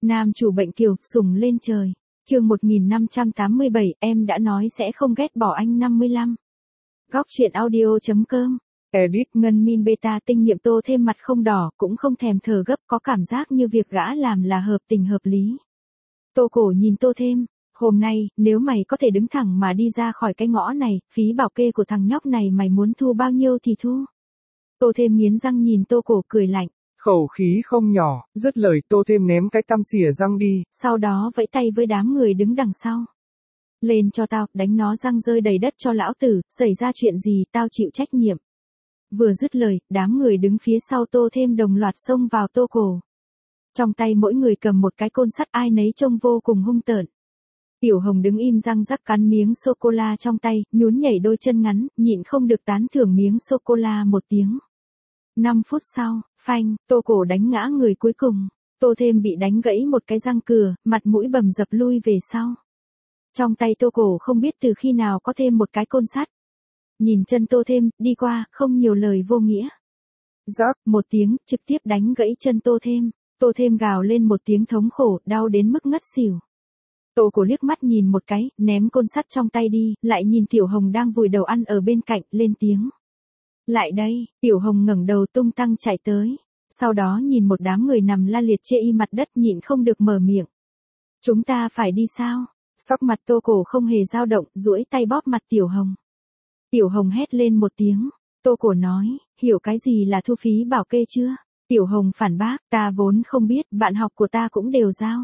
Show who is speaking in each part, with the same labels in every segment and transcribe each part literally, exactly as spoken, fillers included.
Speaker 1: Nam chủ bệnh kiều, sủng lên trời. Chương một nghìn năm trăm tám mươi bảy, em đã nói sẽ không ghét bỏ anh năm mươi lăm. Góc truyện audio.com. Edit. Ngân min beta tinh nhiệm tô thêm mặt không đỏ, cũng không thèm thở gấp, có cảm giác như việc gã làm là hợp tình hợp lý. Tô cổ nhìn tô thêm. Hôm nay, nếu mày có thể đứng thẳng mà đi ra khỏi cái ngõ này, phí bảo kê của thằng nhóc này mày muốn thu bao nhiêu thì thu. Tô thêm nghiến răng nhìn tô cổ cười lạnh.
Speaker 2: Khẩu khí không nhỏ, dứt lời tô thêm ném cái tăm xỉa răng đi.
Speaker 1: Sau đó vẫy tay với đám người đứng đằng sau. Lên cho tao, đánh nó răng rơi đầy đất cho lão tử, xảy ra chuyện gì tao chịu trách nhiệm. Vừa dứt lời, đám người đứng phía sau tô thêm đồng loạt xông vào tô cổ. Trong tay mỗi người cầm một cái côn sắt, ai nấy trông vô cùng hung tợn. Tiểu Hồng đứng im răng rắc cắn miếng sô-cô-la trong tay, nhún nhảy đôi chân ngắn, nhịn không được tán thưởng miếng sô-cô-la một tiếng. Năm phút sau, phanh, tô cổ đánh ngã người cuối cùng. Tô thêm bị đánh gãy một cái răng cửa, mặt mũi bầm dập lui về sau. Trong tay tô cổ không biết từ khi nào có thêm một cái côn sắt. Nhìn chân tô thêm, đi qua, không nhiều lời vô nghĩa. Rắc, một tiếng, trực tiếp đánh gãy chân tô thêm. Tô thêm gào lên một tiếng thống khổ, đau đến mức ngất xỉu. Tô cổ liếc mắt nhìn một cái, ném côn sắt trong tay đi, lại nhìn Tiểu Hồng đang vùi đầu ăn ở bên cạnh, lên tiếng. Lại đây, Tiểu Hồng ngẩng đầu tung tăng chạy tới. Sau đó nhìn một đám người nằm la liệt chê y mặt đất, nhịn không được mở miệng. Chúng ta phải đi sao? Sắc mặt tô cổ không hề dao động, duỗi tay bóp mặt Tiểu Hồng. Tiểu Hồng hét lên một tiếng. Tô cổ nói, hiểu cái gì là thu phí bảo kê chưa? Tiểu Hồng phản bác, ta vốn không biết, bạn học của ta cũng đều giao.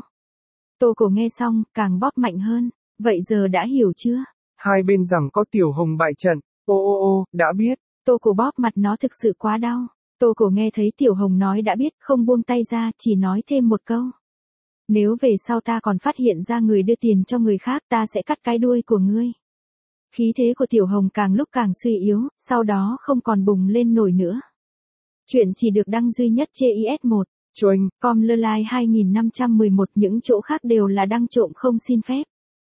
Speaker 1: Tô cổ nghe xong, càng bóp mạnh hơn. Vậy giờ đã hiểu chưa?
Speaker 2: Hai bên rằng có Tiểu Hồng bại trận. Ô ô ô, đã biết.
Speaker 1: Tô cổ bóp mặt nó thực sự quá đau. Tô cổ nghe thấy Tiểu Hồng nói đã biết, không buông tay ra, chỉ nói thêm một câu. Nếu về sau ta còn phát hiện ra người đưa tiền cho người khác, ta sẽ cắt cái đuôi của ngươi. Khí thế của Tiểu Hồng càng lúc càng suy yếu, sau đó không còn bùng lên nổi nữa. Chuyện chỉ được đăng duy nhất trên i ét một.
Speaker 2: Choanh.
Speaker 1: Com lơ lai hai nghìn năm trăm mười một, những chỗ khác đều là đăng trộm không xin phép.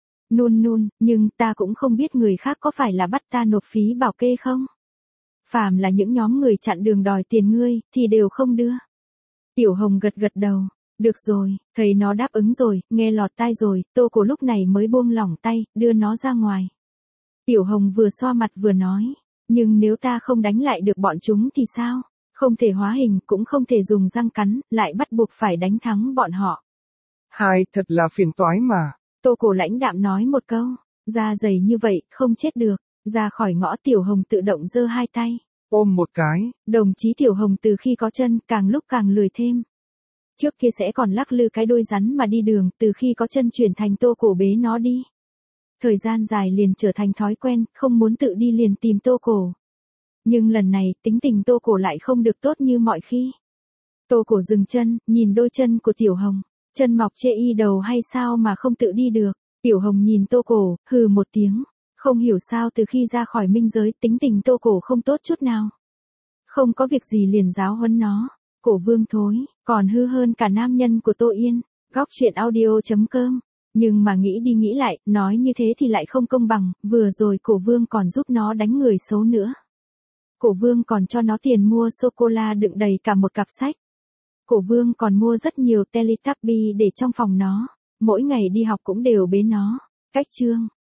Speaker 1: Nun nun, nhưng ta cũng không biết người khác có phải là bắt ta nộp phí bảo kê không? Phàm là những nhóm người chặn đường đòi tiền ngươi, thì đều không đưa. Tiểu Hồng gật gật đầu. Được rồi, thấy nó đáp ứng rồi, nghe lọt tai rồi, tô cổ lúc này mới buông lỏng tay, đưa nó ra ngoài. Tiểu Hồng vừa xoa mặt vừa nói. Nhưng nếu ta không đánh lại được bọn chúng thì sao? Không thể hóa hình, cũng không thể dùng răng cắn, lại bắt buộc phải đánh thắng bọn họ.
Speaker 2: Hai, thật là phiền toái mà.
Speaker 1: Tô cổ lãnh đạm nói một câu. Da dày như vậy, không chết được. Ra khỏi ngõ Tiểu Hồng tự động giơ hai tay.
Speaker 2: Ôm một cái.
Speaker 1: Đồng chí Tiểu Hồng từ khi có chân, càng lúc càng lười thêm. Trước kia sẽ còn lắc lư cái đôi rắn mà đi đường, từ khi có chân chuyển thành tô cổ bế nó đi. Thời gian dài liền trở thành thói quen, không muốn tự đi liền tìm tô cổ. Nhưng lần này, tính tình tô cổ lại không được tốt như mọi khi. Tô cổ dừng chân, nhìn đôi chân của Tiểu Hồng. Chân mọc chê y đầu hay sao mà không tự đi được. Tiểu Hồng nhìn tô cổ, hừ một tiếng. Không hiểu sao từ khi ra khỏi minh giới, tính tình tô cổ không tốt chút nào. Không có việc gì liền giáo huấn nó. Cổ vương thối, còn hư hơn cả nam nhân của Tô Yên. Góc truyện audio.com. Nhưng mà nghĩ đi nghĩ lại, nói như thế thì lại không công bằng, vừa rồi cổ vương còn giúp nó đánh người xấu nữa. Cổ vương còn cho nó tiền mua sô-cô-la đựng đầy cả một cặp sách. Cổ vương còn mua rất nhiều Teletubby để trong phòng nó. Mỗi ngày đi học cũng đều bế nó. Cách chương.